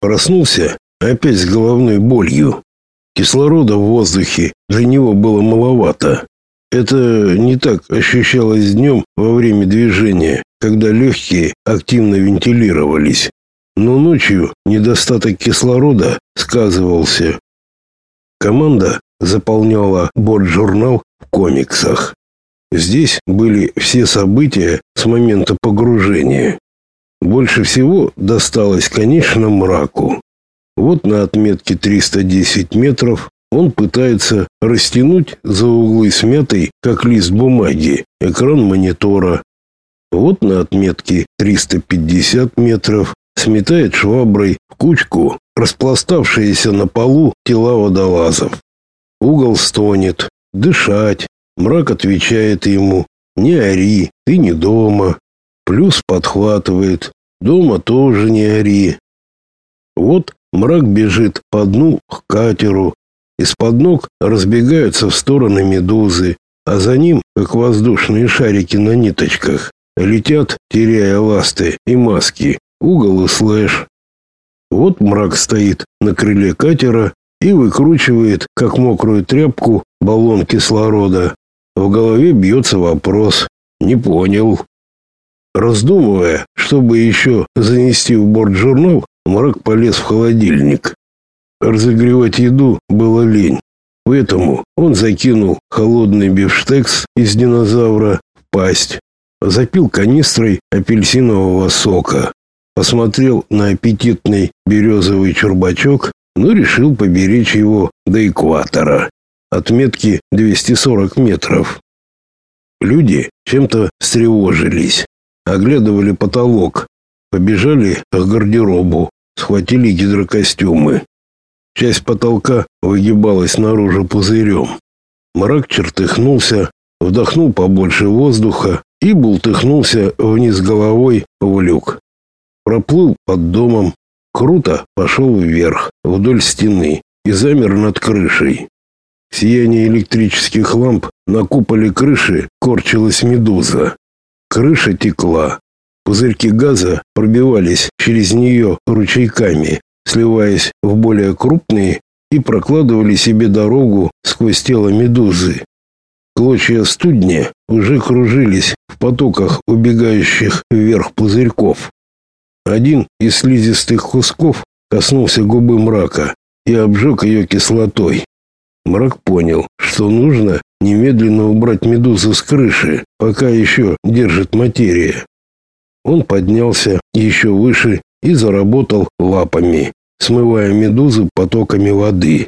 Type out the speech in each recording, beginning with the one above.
Проснулся опять с головной болью. Кислорода в воздухе для него было маловато. Это не так ощущалось днем во время движения, когда легкие активно вентилировались. Но ночью недостаток кислорода сказывался. Команда заполняла бортжурнал в комиксах. Здесь были все события с момента погружения. Больше всего досталось, конечно, мраку. Вот на отметке 310 метров он пытается растянуть за углы смятый, как лист бумаги, экран монитора. Вот на отметке 350 метров сметает шваброй в кучку распластавшиеся на полу тела водолазов. Угол стонет. Дышать. Мрак отвечает ему: «Не ори, ты не дома». Плюс подхватывает: «Дома тоже не ори». Вот мрак бежит по дну к катеру. Из-под ног разбегаются в стороны медузы, а за ним, как воздушные шарики на ниточках, летят, теряя ласты и маски, угол и слэш. Вот мрак стоит на крыле катера и выкручивает, как мокрую тряпку, баллон кислорода. В голове бьется вопрос: не понял. Раздумывая, чтобы еще занести в бортжурнал, мрак полез в холодильник. Разогревать еду было лень. Поэтому он закинул холодный бифштекс из динозавра в пасть, запил канистрой апельсинового сока, посмотрел на аппетитный березовый чурбачок, но решил поберечь его до экватора, отметки 240 метров. Люди чем-то встревожились, оглядывали потолок, побежали к гардеробу, схватили гидрокостюмы. Часть потолка выгибалась наружу пузырем. Мрак чертыхнулся, вдохнул побольше воздуха и бултыхнулся вниз головой в люк. Проплыл под домом, круто пошел вверх, вдоль стены и замер над крышей. В сиянии электрических ламп на куполе крыши корчилась медуза. Крыша текла. Пузырьки газа пробивались через нее ручейками, сливаясь в более крупные, и прокладывали себе дорогу сквозь тело медузы. Клочья студня уже кружились в потоках убегающих вверх пузырьков. Один из слизистых кусков коснулся губы мрака и обжег ее кислотой. Мрак понял, что нужно немедленно убрать медузу с крыши, пока еще держит материя. Он поднялся еще выше и заработал лапами, смывая медузу потоками воды.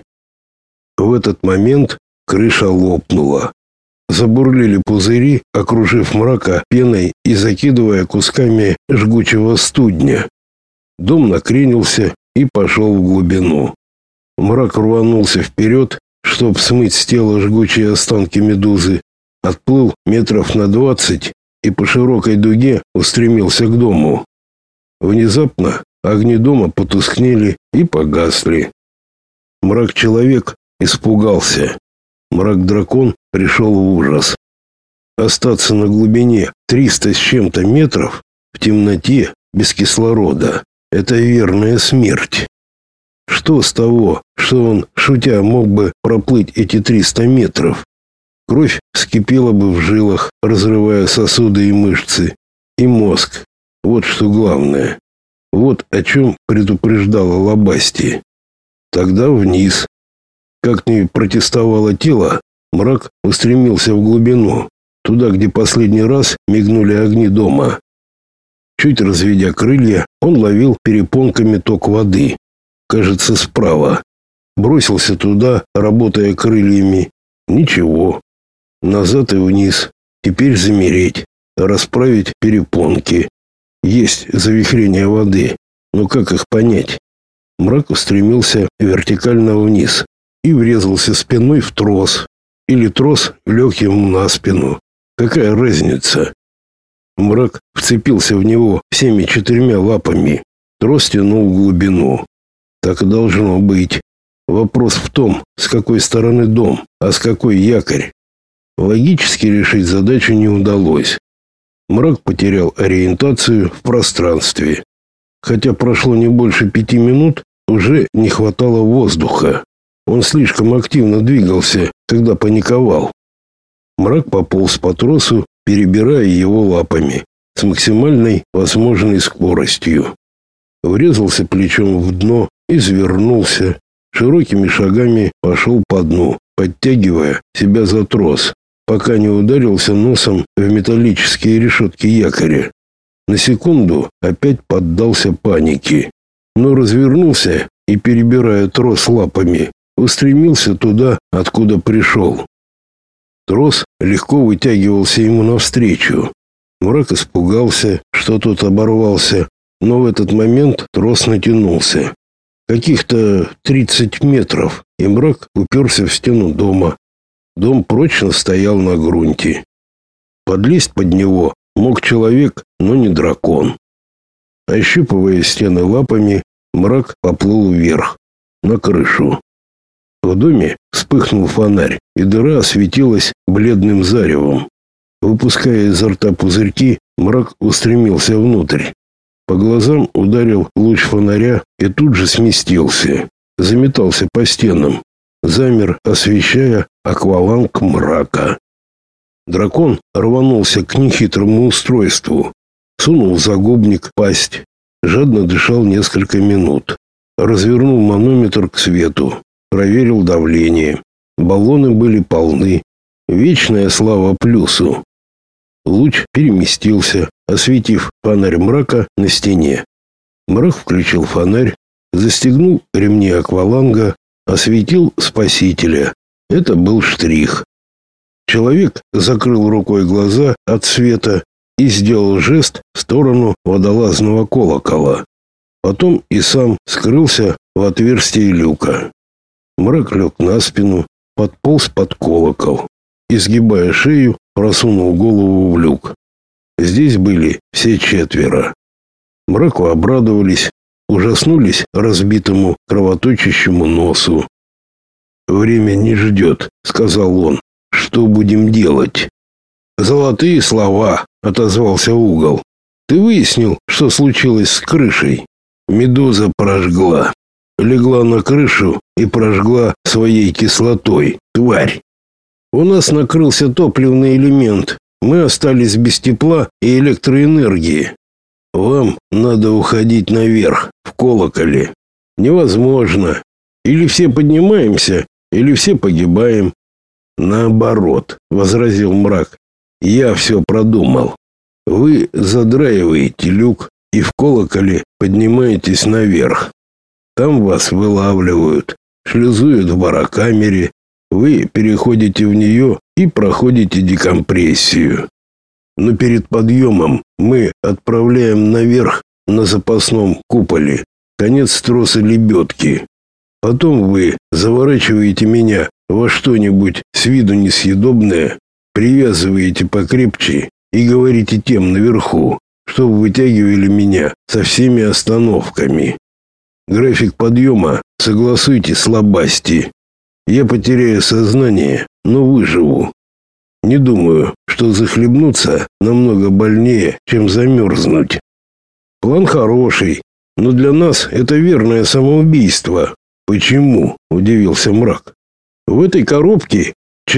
В этот момент крыша лопнула. Забурлили пузыри, окружив мрака пеной и закидывая кусками жгучего студня. Дом накренился и пошел в глубину. Мрак рванулся вперед, чтобы смыть с тела жгучие останки медузы, отплыл метров на 20 и по широкой дуге устремился к дому. Внезапно огни дома потускнели и погасли. Мрак-человек испугался. Мрак-дракон пришел в ужас. Остаться на глубине 300 с чем-то метров в темноте без кислорода — это верная смерть. Что с того, что он, шутя, мог бы проплыть эти 300 метров? Кровь вскипела бы в жилах, разрывая сосуды и мышцы. И мозг. Вот что главное. Вот о чем предупреждала Лобасти. Тогда вниз. Как ни протестовало тело, мрак устремился в глубину, туда, где последний раз мигнули огни дома. Чуть разведя крылья, он ловил перепонками ток воды. Кажется, справа. Бросился туда, работая крыльями. Ничего. Назад и вниз. Теперь замереть, расправить перепонки. Есть завихрения воды, но как их понять? Мрак устремился вертикально вниз и врезался спиной в трос. Или трос лег ему на спину. Какая разница? Мрак вцепился в него всеми 4 лапами. Трос тянул в глубину. Так и должно быть. Вопрос в том, с какой стороны дом, а с какой якорь. Логически решить задачу не удалось. Мрак потерял ориентацию в пространстве. Хотя прошло не больше 5 минут, уже не хватало воздуха. Он слишком активно двигался, когда паниковал. Мрак пополз по тросу, перебирая его лапами с максимальной возможной скоростью. Врезался плечом в дно, извернулся, широкими шагами пошел по дну, подтягивая себя за трос, пока не ударился носом в металлические решетки якоря. На секунду опять поддался панике, но развернулся и, перебирая трос лапами, устремился туда, откуда пришел. Трос легко вытягивался ему навстречу. Мрак испугался, что тот оборвался, но в этот момент трос натянулся. Каких-то 30 метров, и Мрак уперся в стену дома. Дом прочно стоял на грунте. Подлезть под него мог человек, но не дракон. Ощупывая стены лапами, Мрак поплыл вверх, на крышу. В доме вспыхнул фонарь, и дыра осветилась бледным заревом. Выпуская изо рта пузырьки, Мрак устремился внутрь. По глазам ударил луч фонаря и тут же сместился. Заметался по стенам. Замер, освещая акваланг мрака. Дракон рванулся к нехитрому устройству. Сунул загубник в пасть. Жадно дышал несколько минут. Развернул манометр к свету. Проверил давление. Баллоны были полны. Вечная слава плюсу. Луч переместился, осветив фонарь мрака на стене. Мрак включил фонарь, застегнул ремни акваланга, осветил спасителя. Это был штрих. Человек закрыл рукой глаза от света и сделал жест в сторону водолазного колокола. Потом и сам скрылся в отверстии люка. Мрак лег на спину, подполз под колокол. Изгибая шею, просунул голову в люк. Здесь были все четверо. Мраку обрадовались, ужаснулись разбитому кровоточащему носу. «Время не ждет», — сказал он. «Что будем делать?» «Золотые слова», — отозвался угол. «Ты выяснил, что случилось с крышей?» Медуза прожгла. Легла на крышу и прожгла своей кислотой. Тварь. У нас накрылся топливный элемент. Мы остались без тепла и электроэнергии. Вам надо уходить наверх, в колоколе. Невозможно. Или все поднимаемся, или все погибаем. Наоборот, возразил Мрак. Я все продумал. Вы задраиваете люк и в колоколе поднимаетесь наверх. Там вас вылавливают, шлюзуют в барокамере. Вы переходите в нее и проходите декомпрессию. Но перед подъемом мы отправляем наверх на запасном куполе конец троса лебедки. Потом вы заворачиваете меня во что-нибудь с виду несъедобное, привязываете покрепче и говорите тем наверху, чтобы вытягивали меня со всеми остановками. График подъема согласуйте с лобасти. Я потеряю сознание, но выживу. Не думаю, что захлебнуться намного больнее, чем замерзнуть. План хороший, но для нас это верное самоубийство. Почему? Удивился Мрак. В этой коробке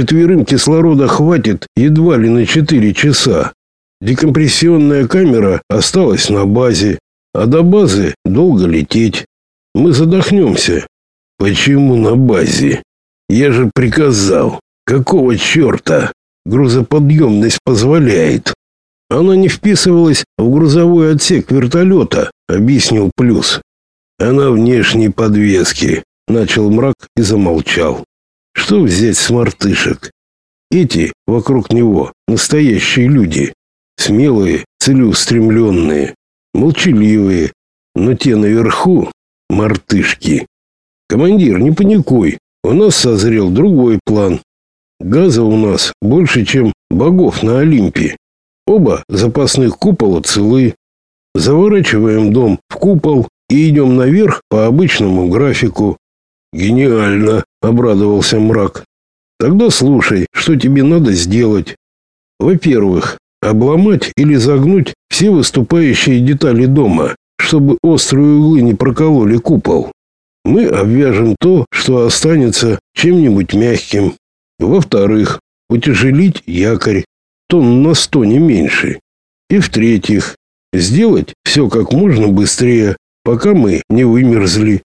4 кислорода хватит едва ли на 4 часа. Декомпрессионная камера осталась на базе, а до базы долго лететь. Мы задохнемся. Почему на базе? Я же приказал. Какого черта? Грузоподъемность позволяет. Она не вписывалась в грузовой отсек вертолета, объяснил Плюс. Она внешней подвески. Начал Мрак и замолчал. Что взять с мартышек? Эти вокруг него настоящие люди. Смелые, целеустремленные, молчаливые. Но те наверху — мартышки. Командир, не паникуй. У нас созрел другой план. Газа у нас больше, чем богов на Олимпе. Оба запасных купола целы. Заворачиваем дом в купол и идем наверх по обычному графику. Гениально, обрадовался Мрак. Тогда слушай, что тебе надо сделать. Во-первых, обломать или загнуть все выступающие детали дома, чтобы острые углы не прокололи купол. Мы обвяжем то, что останется, чем-нибудь мягким. Во-вторых, утяжелить якорь, тонн на 100 не меньше. И в-третьих, сделать все как можно быстрее, пока мы не вымерзли.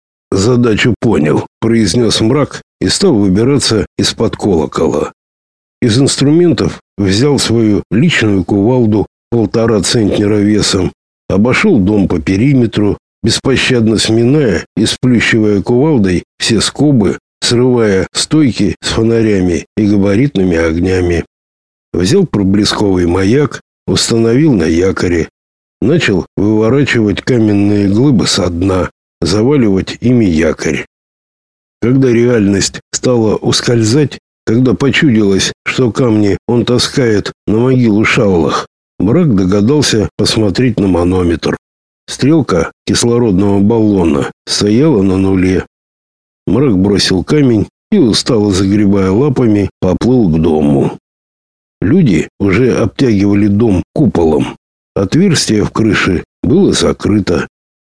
Задачу понял, произнес Мрак и стал выбираться из-под колокола. Из инструментов взял свою личную кувалду 1,5 центнера весом, обошел дом по периметру, беспощадно сминая и сплющивая кувалдой все скобы, срывая стойки с фонарями и габаритными огнями. Взял проблесковый маяк, установил на якоре, начал выворачивать каменные глыбы со дна, заваливать ими якорь. Когда реальность стала ускользать, когда почудилось, что камни он таскает на могилу Шаулах, Мрак догадался посмотреть на манометр. Стрелка кислородного баллона стояла на нуле. Мрак бросил камень и, устало загребая лапами, поплыл к дому. Люди уже обтягивали дом куполом. Отверстие в крыше было закрыто.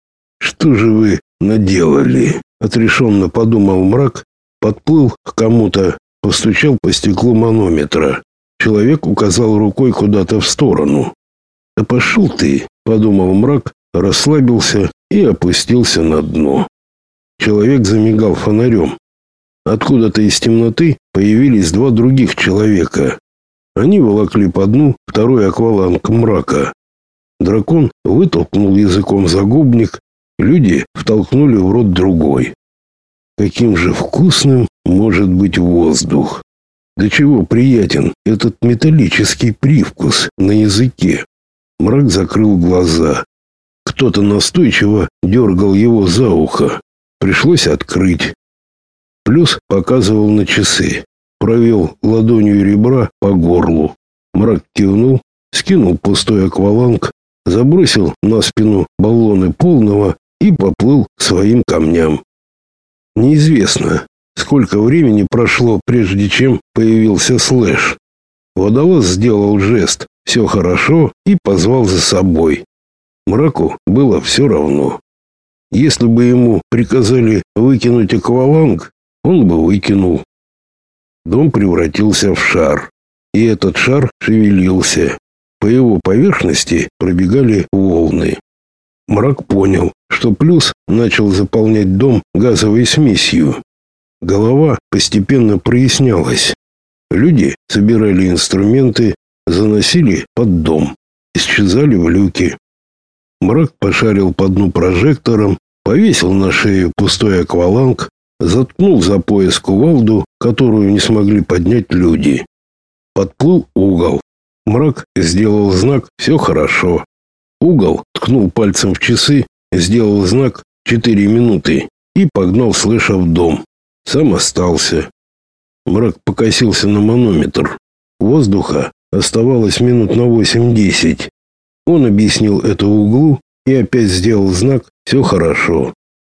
«Что же вы наделали?» — отрешенно подумал Мрак, подплыл к кому-то, постучал по стеклу манометра. Человек указал рукой куда-то в сторону. «Да пошел ты!» — подумал Мрак, расслабился и опустился на дно. Человек замигал фонарем. Откуда-то из темноты появились 2 других человека. Они волокли по дну второй акваланг Мрака. Дракон вытолкнул языком загубник, люди втолкнули в рот другой. Каким же вкусным может быть воздух! До чего приятен этот металлический привкус на языке! Мрак закрыл глаза. Кто-то настойчиво дергал его за ухо. Пришлось открыть. Плюс показывал на часы. Провел ладонью ребра по горлу. Мрак кивнул, скинул пустой акваланг, забросил на спину баллоны полного и поплыл к своим камням. Неизвестно, сколько времени прошло, прежде чем появился Слэш. Водолаз сделал жест «все хорошо» и позвал за собой. Мраку было все равно. Если бы ему приказали выкинуть акваланг, он бы выкинул. Дом превратился в шар, и этот шар шевелился. По его поверхности пробегали волны. Мрак понял, что Плюс начал заполнять дом газовой смесью. Голова постепенно прояснялась. Люди собирали инструменты, заносили под дом, исчезали в люке. Мрак пошарил по дну прожектором, повесил на шею пустой акваланг, заткнул за пояс кувалду, которую не смогли поднять люди. Подплыл угол. Мрак сделал знак «все хорошо». Угол ткнул пальцем в часы, сделал знак 4 минуты и погнал Слэша в дом. Сам остался. Мрак покосился на манометр. Воздуха оставалось минут на 8-10. Он объяснил это углу и опять сделал знак «все хорошо».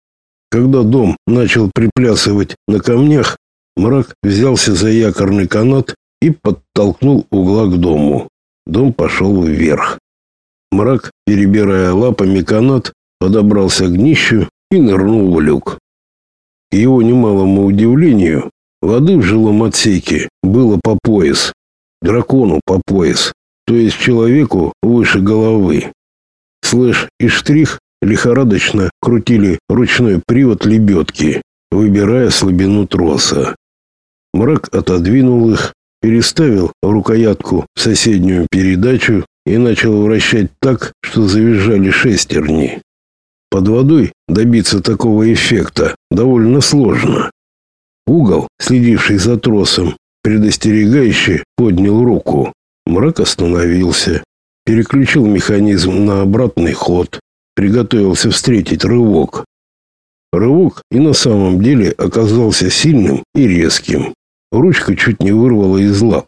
Когда дом начал приплясывать на камнях, Мрак взялся за якорный канат и подтолкнул угла к дому. Дом пошел вверх. Мрак, перебирая лапами канат, подобрался к днищу и нырнул в люк. К его немалому удивлению, воды в жилом отсеке было по пояс, дракону по пояс, то есть человеку выше головы. Слэш и Штрих лихорадочно крутили ручной привод лебедки, выбирая слабину троса. Мрак отодвинул их, переставил рукоятку в соседнюю передачу и начал вращать так, что завизжали шестерни. Под водой добиться такого эффекта довольно сложно. Угол, следивший за тросом, предостерегающе поднял руку. Мрак остановился, переключил механизм на обратный ход, приготовился встретить рывок. Рывок и на самом деле оказался сильным и резким. Ручка чуть не вырвала из лап.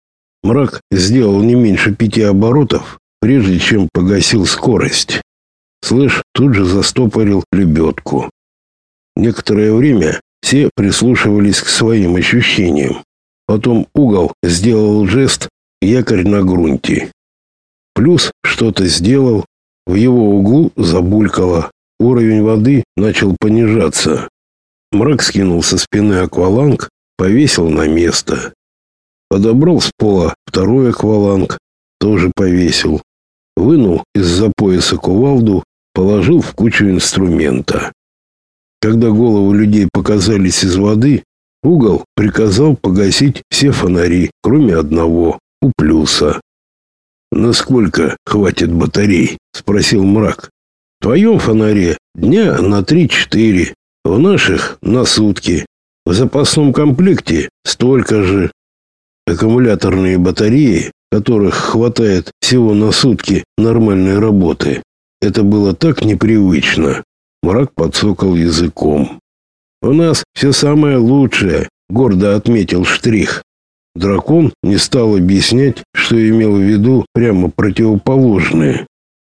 Мрак сделал не меньше 5 оборотов, прежде чем погасил скорость. Слэш тут же застопорил лебедку. Некоторое время все прислушивались к своим ощущениям. Потом угол сделал жест «якорь на грунте». Плюс что-то сделал, в его углу забулькало. уровень воды начал понижаться. Мрак скинул со спины акваланг, повесил на место. Подобрал с пола второй акваланг, тоже повесил. Вынул из-за пояса кувалду, положил в кучу инструмента. Когда головы людей показались из воды, Угол приказал погасить все фонари, кроме одного, у Плюса. «Насколько хватит батарей?» — спросил Мрак. «В твоем фонаре дня на 3-4, в наших — на сутки. В запасном комплекте столько же. Аккумуляторные батареи, которых хватает всего на сутки нормальной работы. Это было так непривычно». Мрак подсокал языком. «У нас все самое лучшее», — гордо отметил Штрих. Дракон не стал объяснять, что имел в виду прямо противоположное.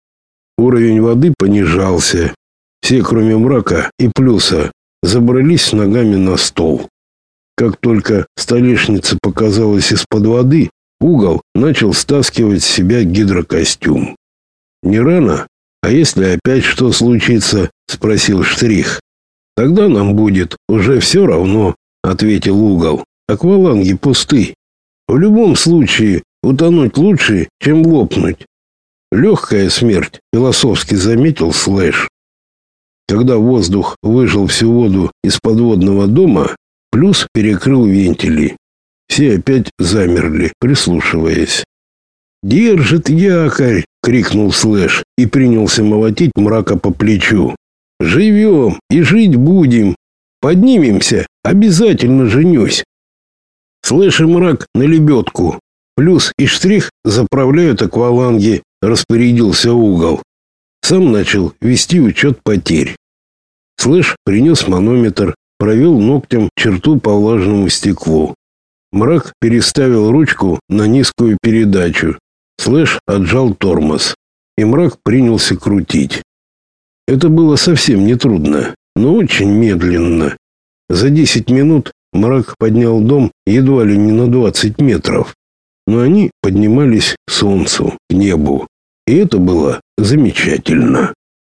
Уровень воды понижался. Все, кроме Мрака и Плюса, забрались с ногами на стол. Как только столешница показалась из-под воды, Угол начал стаскивать с себя гидрокостюм. «Не рано? А если опять что случится?» — спросил Штрих. «Тогда нам будет уже все равно», — ответил Угол. «Акваланги пусты. В любом случае утонуть лучше, чем лопнуть». «Легкая смерть», — философски заметил Слэш. Когда воздух выжал всю воду из подводного дома, Плюс перекрыл вентили. Все опять замерли, прислушиваясь. «Держит якорь!» — крикнул Слэш и принялся молотить Мрака по плечу. «Живем и жить будем. Поднимемся, обязательно женюсь». Слэш и Мрак на лебедку. Плюс и Штрих заправляют акваланги, распорядился Угол. Сам начал вести учет потерь. Слэш принес манометр, провел ногтем черту по влажному стеклу. Мрак переставил ручку на низкую передачу. Слэш отжал тормоз, и Мрак принялся крутить. Это было совсем нетрудно, но очень медленно. За 10 минут Мрак поднял дом едва ли не на 20 метров. Но они поднимались к солнцу, к небу. И это было замечательно.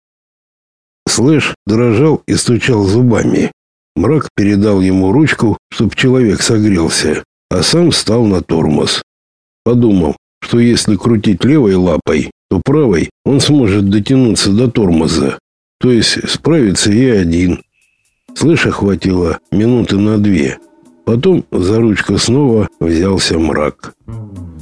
Слэш дрожал и стучал зубами. Мрак передал ему ручку, чтобы человек согрелся, а сам встал на тормоз. Подумал, что если крутить левой лапой, то правой он сможет дотянуться до тормоза. То есть справится и один. Слэша хватило минуты на 2. Потом за ручку снова взялся Мрак.